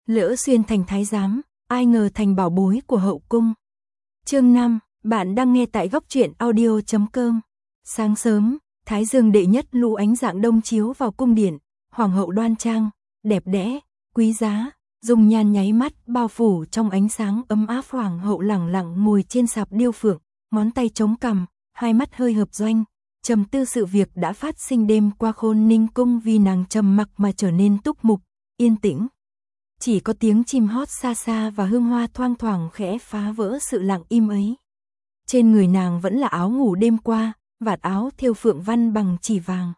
lỡ xuyên thành thái giám, ai ngờ thành bảo bối của hậu cung. Chương 5, bạn đang nghe tại góc truyện audio.com. Sáng sớm, thái dương đệ nhất lũ ánh dạng đông chiếu vào cung điện, hoàng hậu đoan trang, đẹp đẽ, quý giá, dung nhan nháy mắt bao phủ trong ánh sáng ấm áp. Hoàng hậu lẳng lặng ngồi trên sạp điêu phượng, ngón tay chống cằm, hai mắt hơi hợp doanh, trầm tư sự việc đã phát sinh đêm qua. Khôn Ninh cung vì nàng trầm mặc mà trở nên túc mục, yên tĩnh. Chỉ có tiếng chim hót xa xa và hương hoa thoang thoảng khẽ phá vỡ sự lặng im ấy. Trên người nàng vẫn là áo ngủ đêm qua, vạt áo thêu phượng văn bằng chỉ vàng.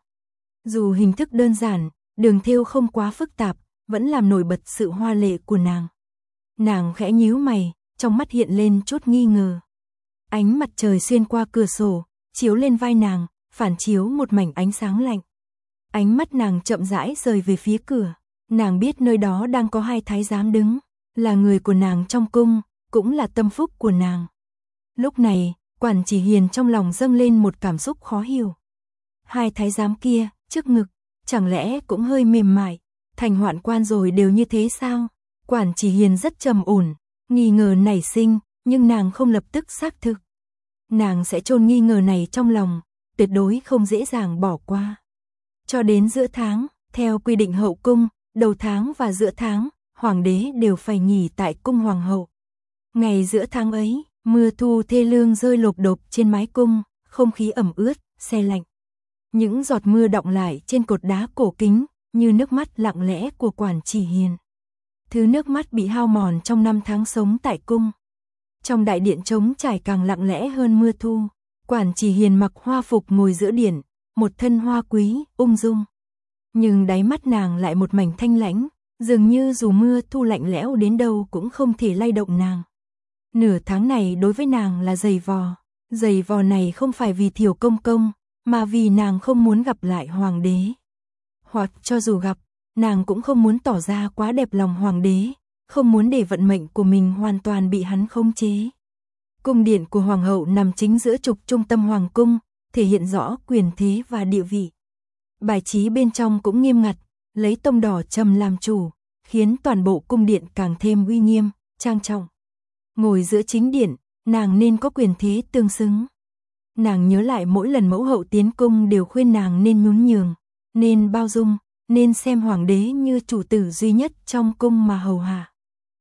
Dù hình thức đơn giản, đường thêu không quá phức tạp, vẫn làm nổi bật sự hoa lệ của nàng. Nàng khẽ nhíu mày, trong mắt hiện lên chút nghi ngờ. Ánh mặt trời xuyên qua cửa sổ, chiếu lên vai nàng, phản chiếu một mảnh ánh sáng lạnh. Ánh mắt nàng chậm rãi rời về phía cửa. Nàng biết nơi đó đang có hai thái giám đứng, là người của nàng trong cung, cũng là tâm phúc của nàng. Lúc này, Quản Chỉ Hiền trong lòng dâng lên một cảm xúc khó hiểu. Hai thái giám kia, trước ngực, chẳng lẽ cũng hơi mềm mại, thành hoạn quan rồi đều như thế sao? Quản Chỉ Hiền rất trầm ổn, nghi ngờ nảy sinh, nhưng nàng không lập tức xác thực. Nàng sẽ chôn nghi ngờ này trong lòng, tuyệt đối không dễ dàng bỏ qua. Cho đến giữa tháng, theo quy định hậu cung, đầu tháng và giữa tháng, hoàng đế đều phải nghỉ tại cung hoàng hậu. Ngày giữa tháng ấy, mưa thu thê lương rơi lộp độp trên mái cung, không khí ẩm ướt, se lạnh. Những giọt mưa đọng lại trên cột đá cổ kính, như nước mắt lặng lẽ của Quản Chỉ Hiền. Thứ nước mắt bị hao mòn trong 5 tháng sống tại cung. Trong đại điện trống trải càng lặng lẽ hơn mưa thu. Quản Chỉ Hiền mặc hoa phục ngồi giữa điện, một thân hoa quý, ung dung. Nhưng đáy mắt nàng lại một mảnh thanh lãnh, dường như dù mưa thu lạnh lẽo đến đâu cũng không thể lay động nàng. Nửa tháng này đối với nàng là giày vò. Giày vò này không phải vì Thiều Công Công, mà vì nàng không muốn gặp lại hoàng đế. Hoặc cho dù gặp, nàng cũng không muốn tỏ ra quá đẹp lòng hoàng đế, không muốn để vận mệnh của mình hoàn toàn bị hắn khống chế. Cung điện của hoàng hậu nằm chính giữa trục trung tâm hoàng cung, thể hiện rõ quyền thế và địa vị. Bài trí bên trong cũng nghiêm ngặt, lấy tông đỏ trầm làm chủ, khiến toàn bộ cung điện càng thêm uy nghiêm, trang trọng. Ngồi giữa chính điện, nàng nên có quyền thế tương xứng. Nàng nhớ lại mỗi lần mẫu hậu tiến cung đều khuyên nàng nên nhún nhường, nên bao dung, nên xem hoàng đế như chủ tử duy nhất trong cung mà hầu hạ.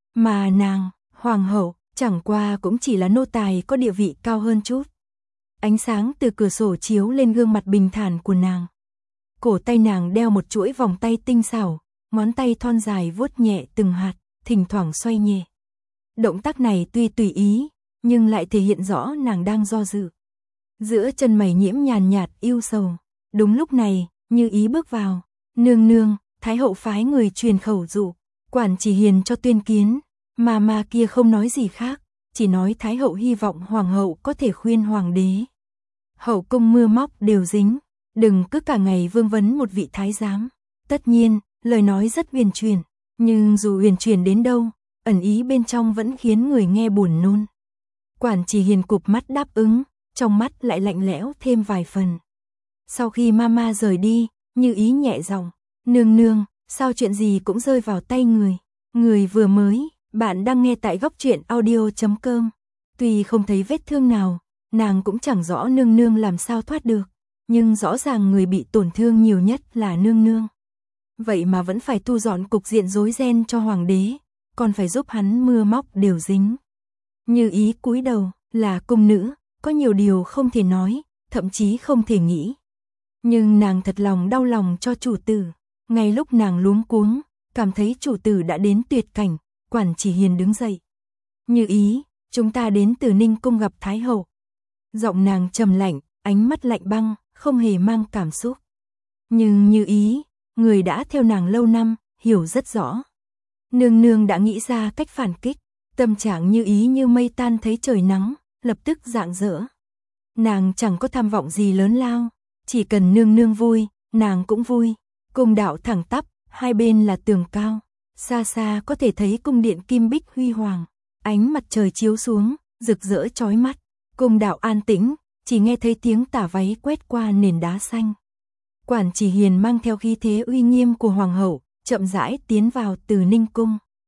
Mà nàng, hoàng hậu, chẳng qua cũng chỉ là nô tài có địa vị cao hơn chút. Ánh sáng từ cửa sổ chiếu lên gương mặt bình thản của nàng. Cổ tay nàng đeo một chuỗi vòng tay tinh xảo, ngón tay thon dài vuốt nhẹ từng hạt, thỉnh thoảng xoay nhẹ. Động tác này tuy tùy ý, nhưng lại thể hiện rõ nàng đang do dự. Giữa chân mày nhiễm nhàn nhạt yêu sầu. Đúng lúc này, Như Ý bước vào. Nương nương, thái hậu phái người truyền khẩu dụ, Quản Chỉ Hiền cho tuyên kiến. Mà kia không nói gì khác, chỉ nói thái hậu hy vọng hoàng hậu có thể khuyên hoàng đế. Hậu cung mưa móc đều dính, đừng cứ cả ngày vương vấn một vị thái giám. Tất nhiên, lời nói rất huyền chuyển, nhưng dù huyền chuyển đến đâu, ẩn ý bên trong vẫn khiến người nghe buồn nôn. Quản Chỉ Hiền cụp mắt đáp ứng, trong mắt lại lạnh lẽo thêm vài phần. Sau khi mama rời đi, Như Ý nhẹ giọng, nương nương, sao chuyện gì cũng rơi vào tay người. Người vừa mới, bạn đang nghe tại góc truyện audio.com. Tuy không thấy vết thương nào, nàng cũng chẳng rõ nương nương làm sao thoát được, nhưng rõ ràng người bị tổn thương nhiều nhất là nương nương. Vậy mà vẫn phải thu dọn cục diện rối ren cho hoàng đế, còn phải giúp hắn mưa móc đều dính. Như Ý cúi đầu, là cung nữ, có nhiều điều không thể nói, thậm chí không thể nghĩ. Nhưng nàng thật lòng đau lòng cho chủ tử. Ngay lúc nàng luống cuống, cảm thấy chủ tử đã đến tuyệt cảnh, Quản Chỉ Hiền đứng dậy. Như Ý, chúng ta đến từ Ninh cung gặp thái hậu. Giọng nàng trầm lạnh, ánh mắt lạnh băng, không hề mang cảm xúc. Nhưng Như Ý, người đã theo nàng lâu năm, hiểu rất rõ. Nương nương đã nghĩ ra cách phản kích, tâm trạng Như Ý như mây tan thấy trời nắng, lập tức rạng rỡ. Nàng chẳng có tham vọng gì lớn lao, chỉ cần nương nương vui, nàng cũng vui. Cung đạo thẳng tắp, hai bên là tường cao, xa xa có thể thấy cung điện kim bích huy hoàng, ánh mặt trời chiếu xuống, rực rỡ chói mắt. Cung đạo an tĩnh, chỉ nghe thấy tiếng tả váy quét qua nền đá xanh. Quản Chỉ Hiền mang theo khí thế uy nghiêm của hoàng hậu, chậm rãi tiến vào từ Ninh cung.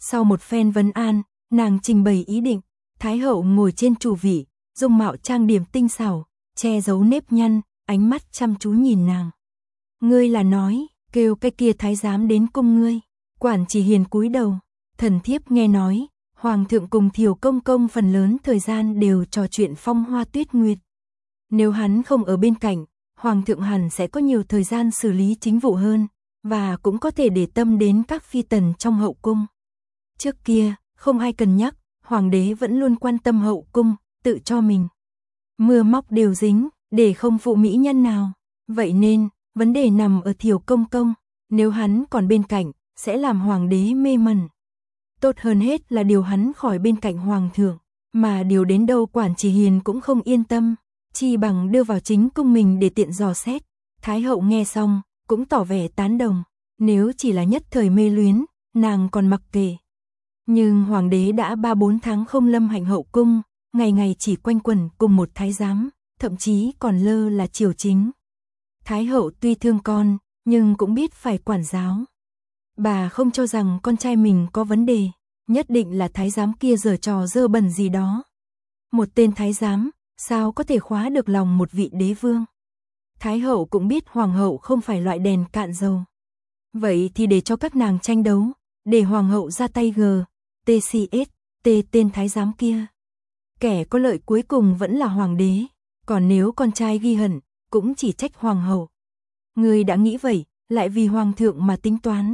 Sau một phen vấn an, nàng trình bày ý định. Thái hậu ngồi trên chủ vị, dung mạo trang điểm tinh xảo, che giấu nếp nhăn, ánh mắt chăm chú nhìn nàng. Ngươi là nói, kêu cái kia thái giám đến cung ngươi. Quản Chỉ Hiền cúi đầu, thần thiếp nghe nói, hoàng thượng cùng Thiều công công phần lớn thời gian đều trò chuyện phong hoa tuyết nguyệt. Nếu hắn không ở bên cạnh, hoàng thượng hẳn sẽ có nhiều thời gian xử lý chính vụ hơn, và cũng có thể để tâm đến các phi tần trong hậu cung. Trước kia, không ai cần nhắc, hoàng đế vẫn luôn quan tâm hậu cung, tự cho mình mưa móc đều dính, để không phụ mỹ nhân nào. Vậy nên, vấn đề nằm ở Thiều công công, nếu hắn còn bên cạnh, sẽ làm hoàng đế mê mẩn. Tốt hơn hết là điều hắn khỏi bên cạnh hoàng thượng, mà điều đến đâu Quản Chỉ Hiền cũng không yên tâm, chi bằng đưa vào chính cung mình để tiện dò xét. Thái hậu nghe xong, cũng tỏ vẻ tán đồng, nếu chỉ là nhất thời mê luyến, nàng còn mặc kệ. Nhưng hoàng đế đã 3-4 tháng không lâm hạnh hậu cung, ngày ngày chỉ quanh quẩn cùng một thái giám, thậm chí còn lơ là triều chính. Thái hậu tuy thương con, nhưng cũng biết phải quản giáo. Bà không cho rằng con trai mình có vấn đề, nhất định là thái giám kia giở trò dơ bẩn gì đó. Một tên thái giám, sao có thể khóa được lòng một vị đế vương. Thái hậu cũng biết hoàng hậu không phải loại đèn cạn dầu. Vậy thì để cho các nàng tranh đấu, để hoàng hậu ra tay TCS, tên thái giám kia. Kẻ có lợi cuối cùng vẫn là hoàng đế, còn nếu con trai ghi hận, cũng chỉ trách hoàng hậu. Người đã nghĩ vậy, lại vì hoàng thượng mà tính toán.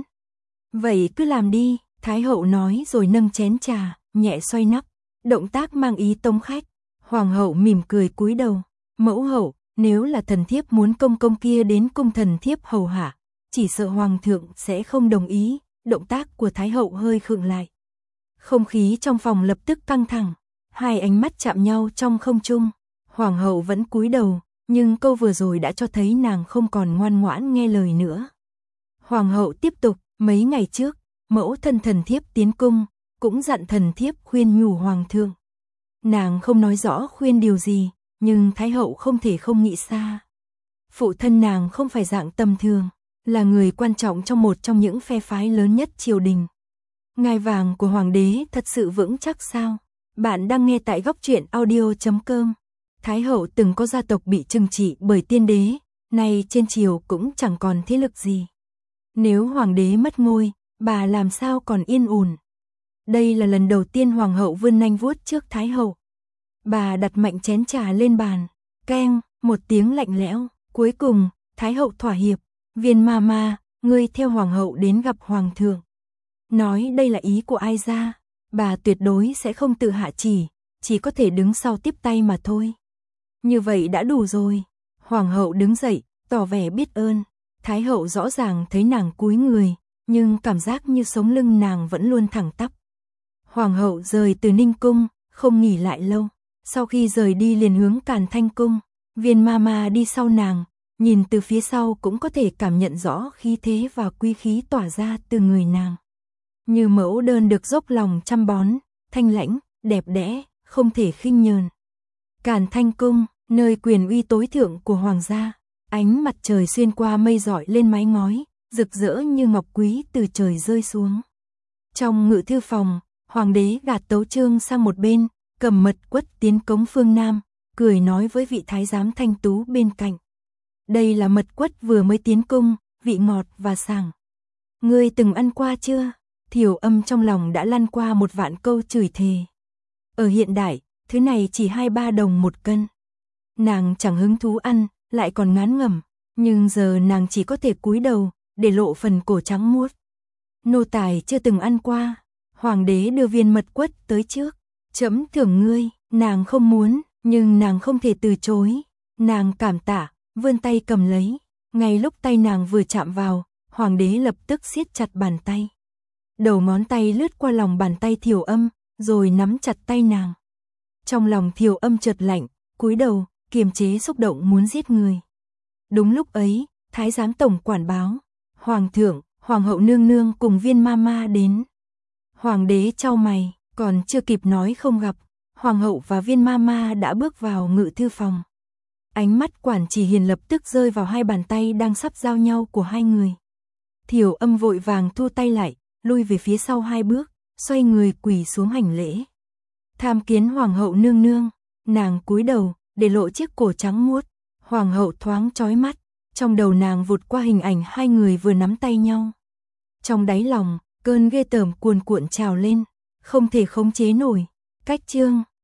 Vậy cứ làm đi, thái hậu nói rồi nâng chén trà, nhẹ xoay nắp, động tác mang ý tống khách. Hoàng hậu mỉm cười cúi đầu, mẫu hậu, nếu là thần thiếp muốn công công kia đến cung thần thiếp hầu hạ, chỉ sợ hoàng thượng sẽ không đồng ý. Động tác của thái hậu hơi khựng lại. Không khí trong phòng lập tức căng thẳng, hai ánh mắt chạm nhau trong không trung. Hoàng hậu vẫn cúi đầu, nhưng câu vừa rồi đã cho thấy nàng không còn ngoan ngoãn nghe lời nữa. Hoàng hậu tiếp tục, mấy ngày trước, mẫu thân thần thiếp tiến cung, cũng dặn thần thiếp khuyên nhủ hoàng thượng. Nàng không nói rõ khuyên điều gì, nhưng thái hậu không thể không nghĩ xa. Phụ thân nàng không phải dạng tầm thường, là người quan trọng trong một trong những phe phái lớn nhất triều đình. Ngai vàng của hoàng đế thật sự vững chắc sao? Bạn đang nghe tại góc truyện audio.com. Thái hậu từng có gia tộc bị trừng trị bởi tiên đế, nay trên triều cũng chẳng còn thế lực gì. Nếu hoàng đế mất ngôi, bà làm sao còn yên ổn? Đây là lần đầu tiên hoàng hậu vươn nanh vuốt trước thái hậu. Bà đặt mạnh chén trà lên bàn, keng, một tiếng lạnh lẽo, cuối cùng, thái hậu thỏa hiệp. Viên mama, ngươi theo hoàng hậu đến gặp hoàng thượng. Nói đây là ý của ai ra, bà tuyệt đối sẽ không tự hạ chỉ có thể đứng sau tiếp tay mà thôi. Như vậy đã đủ rồi. Hoàng hậu đứng dậy, tỏ vẻ biết ơn. Thái hậu rõ ràng thấy nàng cúi người, nhưng cảm giác như sống lưng nàng vẫn luôn thẳng tắp. Hoàng hậu rời từ Ninh cung, không nghỉ lại lâu. Sau khi rời đi liền hướng Càn Thanh cung, Viên mama đi sau nàng. Nhìn từ phía sau cũng có thể cảm nhận rõ khí thế và quý khí tỏa ra từ người nàng. Như mẫu đơn được dốc lòng chăm bón, thanh lãnh, đẹp đẽ, không thể khinh nhờn. Càn Thanh cung, nơi quyền uy tối thượng của hoàng gia, ánh mặt trời xuyên qua mây rọi lên mái ngói, rực rỡ như ngọc quý từ trời rơi xuống. Trong ngự thư phòng, hoàng đế gạt tấu chương sang một bên, cầm mật quất tiến cống phương Nam, cười nói với vị thái giám thanh tú bên cạnh. Đây là mật quất vừa mới tiến cung, vị ngọt và sảng. Ngươi từng ăn qua chưa? Thiều Âm trong lòng đã lăn qua một vạn câu chửi thề. Ở hiện đại, thứ này chỉ 2-3 đồng một cân. Nàng chẳng hứng thú ăn, lại còn ngán ngẩm, nhưng giờ nàng chỉ có thể cúi đầu, để lộ phần cổ trắng muốt. Nô tài chưa từng ăn qua. Hoàng đế đưa viên mật quất tới trước. Trẫm thưởng ngươi, nàng không muốn, nhưng nàng không thể từ chối. Nàng cảm tạ, vươn tay cầm lấy. Ngay lúc tay nàng vừa chạm vào, hoàng đế lập tức siết chặt bàn tay. Đầu ngón tay lướt qua lòng bàn tay Thiều Âm, rồi nắm chặt tay nàng. Trong lòng Thiều Âm chợt lạnh, cúi đầu, kiềm chế xúc động muốn giết người. Đúng lúc ấy, thái giám tổng quản báo, hoàng thượng, hoàng hậu nương nương cùng Viên mama đến. Hoàng đế chau mày, còn chưa kịp nói không gặp, hoàng hậu và Viên mama đã bước vào ngự thư phòng. Ánh mắt Quản Chỉ Hiền lập tức rơi vào hai bàn tay đang sắp giao nhau của hai người. Thiều Âm vội vàng thu tay lại, lui về phía sau 2 bước, xoay người quỳ xuống hành lễ. Tham kiến hoàng hậu nương nương, nàng cúi đầu, để lộ chiếc cổ trắng muốt. Hoàng hậu thoáng chói mắt, trong đầu nàng vụt qua hình ảnh hai người vừa nắm tay nhau. Trong đáy lòng, cơn ghê tởm cuồn cuộn trào lên, không thể khống chế nổi. Cách chương